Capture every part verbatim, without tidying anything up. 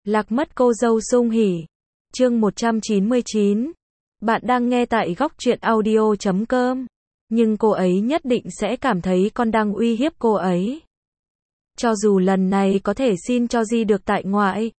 Lạc mất cô dâu Sung Hỉ. Chương một trăm chín mươi chín. Bạn đang nghe tại góc truyện audio chấm com. Nhưng cô ấy nhất định sẽ cảm thấy con đang uy hiếp cô ấy. Cho dù lần này có thể xin cho Di được tại ngoại.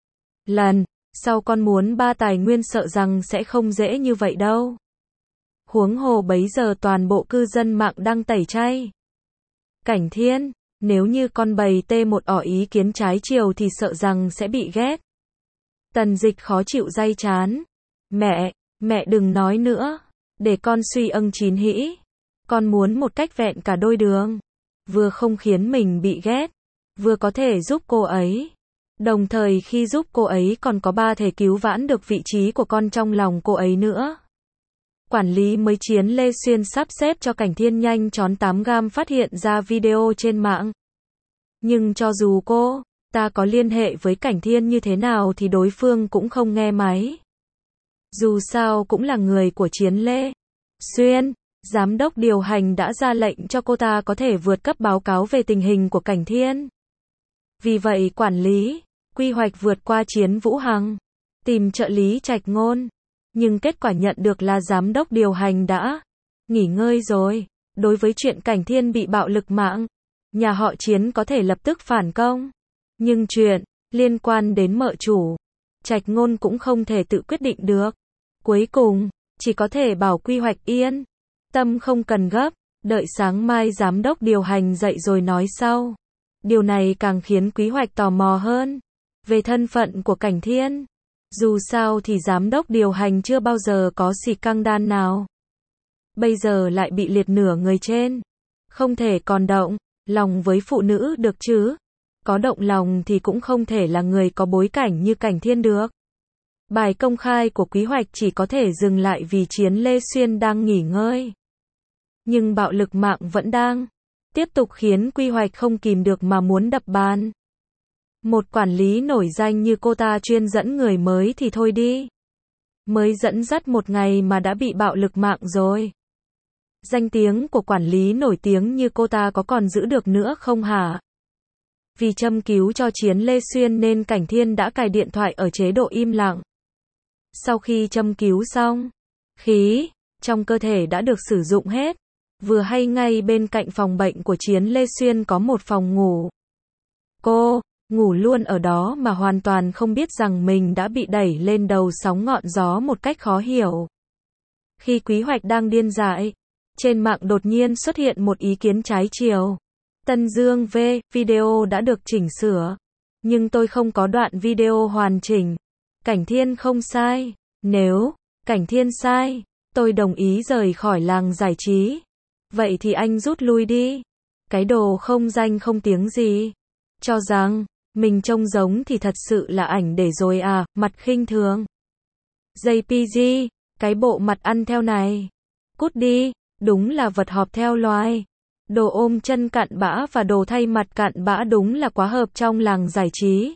Lần sau con muốn ba tài nguyên sợ rằng sẽ không dễ như vậy đâu. Huống hồ bấy giờ toàn bộ cư dân mạng đang tẩy chay. Cảnh Thiên, nếu như con bày tê một ỏ ý kiến trái chiều thì sợ rằng sẽ bị ghét. Tần Dịch khó chịu day chán. Mẹ, mẹ đừng nói nữa. Để con suy âng chín hĩ. Con muốn một cách vẹn cả đôi đường. Vừa không khiến mình bị ghét, vừa có thể giúp cô ấy. Đồng thời khi giúp cô ấy còn có ba thể cứu vãn được vị trí của con trong lòng cô ấy nữa. Quản lý mới Chiến Lê Xuyên sắp xếp cho Cảnh Thiên nhanh chóng tám gam phát hiện ra video trên mạng. Nhưng cho dù cô ta có liên hệ với Cảnh Thiên như thế nào thì đối phương cũng không nghe máy. Dù sao cũng là người của Chiến Lê Xuyên, giám đốc điều hành đã ra lệnh cho cô ta có thể vượt cấp báo cáo về tình hình của Cảnh Thiên. Vì vậy quản lý quy hoạch vượt qua Chiến Vũ Hằng, tìm trợ lý Trạch Ngôn. Nhưng kết quả nhận được là giám đốc điều hành đã nghỉ ngơi rồi. Đối với chuyện Cảnh Thiên bị bạo lực mạng, nhà họ Chiến có thể lập tức phản công. Nhưng chuyện liên quan đến mợ chủ, Trạch Ngôn cũng không thể tự quyết định được. Cuối cùng, chỉ có thể bảo quy hoạch yên tâm không cần gấp, đợi sáng mai giám đốc điều hành dậy rồi nói sau. Điều này càng khiến quy hoạch tò mò hơn về thân phận của Cảnh Thiên. Dù sao thì giám đốc điều hành chưa bao giờ có xì căng đan nào. Bây giờ lại bị liệt nửa người trên. Không thể còn động lòng với phụ nữ được chứ. Có động lòng thì cũng không thể là người có bối cảnh như Cảnh Thiên được. Bài công khai của quy hoạch chỉ có thể dừng lại vì Chiến Lê Xuyên đang nghỉ ngơi. Nhưng bạo lực mạng vẫn đang tiếp tục khiến quy hoạch không kìm được mà muốn đập bàn. Một quản lý nổi danh như cô ta chuyên dẫn người mới thì thôi đi. Mới dẫn dắt một ngày mà đã bị bạo lực mạng rồi. Danh tiếng của quản lý nổi tiếng như cô ta có còn giữ được nữa không hả? Vì châm cứu cho Chiến Lê Xuyên nên Cảnh Thiên đã cài điện thoại ở chế độ im lặng. Sau khi châm cứu xong, khí trong cơ thể đã được sử dụng hết. Vừa hay ngay bên cạnh phòng bệnh của Chiến Lê Xuyên có một phòng ngủ. Cô ngủ luôn ở đó mà hoàn toàn không biết rằng mình đã bị đẩy lên đầu sóng ngọn gió một cách khó hiểu. Khi quy hoạch đang điên dại, trên mạng đột nhiên xuất hiện một ý kiến trái chiều. Tân Dương V, video đã được chỉnh sửa. Nhưng tôi không có đoạn video hoàn chỉnh. Cảnh Thiên không sai. Nếu Cảnh Thiên sai, tôi đồng ý rời khỏi làng giải trí. Vậy thì anh rút lui đi. Cái đồ không danh không tiếng gì. Cho rằng mình trông giống thì thật sự là ảnh để rồi à, mặt khinh thường. gi pê giê, cái bộ mặt ăn theo này. Cút đi, đúng là vật họp theo loài. Đồ ôm chân cặn bã và đồ thay mặt cặn bã đúng là quá hợp trong làng giải trí.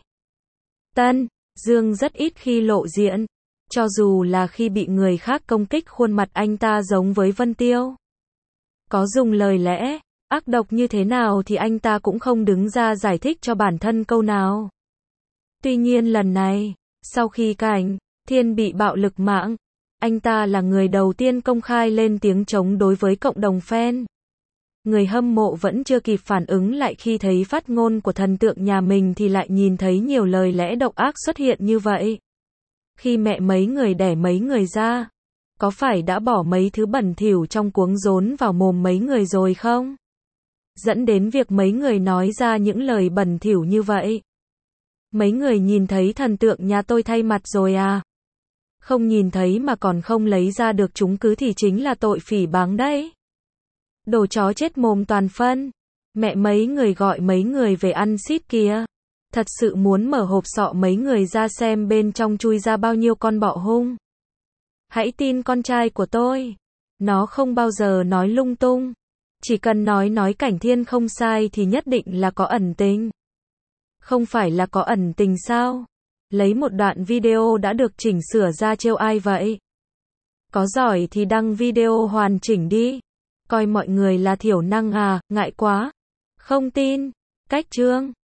Tân Dương rất ít khi lộ diện. Cho dù là khi bị người khác công kích khuôn mặt anh ta giống với Vân Tiêu. Có dùng lời lẽ ác độc như thế nào thì anh ta cũng không đứng ra giải thích cho bản thân câu nào. Tuy nhiên lần này, sau khi Cảnh Thiên bị bạo lực mạng, anh ta là người đầu tiên công khai lên tiếng chống đối với cộng đồng fan. Người hâm mộ vẫn chưa kịp phản ứng lại khi thấy phát ngôn của thần tượng nhà mình thì lại nhìn thấy nhiều lời lẽ độc ác xuất hiện như vậy. Khi mẹ mấy người đẻ mấy người ra, có phải đã bỏ mấy thứ bẩn thỉu trong cuống rốn vào mồm mấy người rồi không? Dẫn đến việc mấy người nói ra những lời bẩn thỉu như vậy. Mấy người nhìn thấy thần tượng nhà tôi thay mặt rồi à? Không nhìn thấy mà còn không lấy ra được chứng cứ thì chính là tội phỉ báng đấy. Đồ chó chết mồm toàn phân. Mẹ mấy người gọi mấy người về ăn xít kìa. Thật sự muốn mở hộp sọ mấy người ra xem bên trong chui ra bao nhiêu con bọ hung. Hãy tin con trai của tôi. Nó không bao giờ nói lung tung. Chỉ cần nói nói Cảnh Thiên không sai thì nhất định là có ẩn tình. Không phải là có ẩn tình sao? Lấy một đoạn video đã được chỉnh sửa ra trêu ai vậy? Có giỏi thì đăng video hoàn chỉnh đi. Coi mọi người là thiểu năng à, ngại quá. Không tin. Cách chương.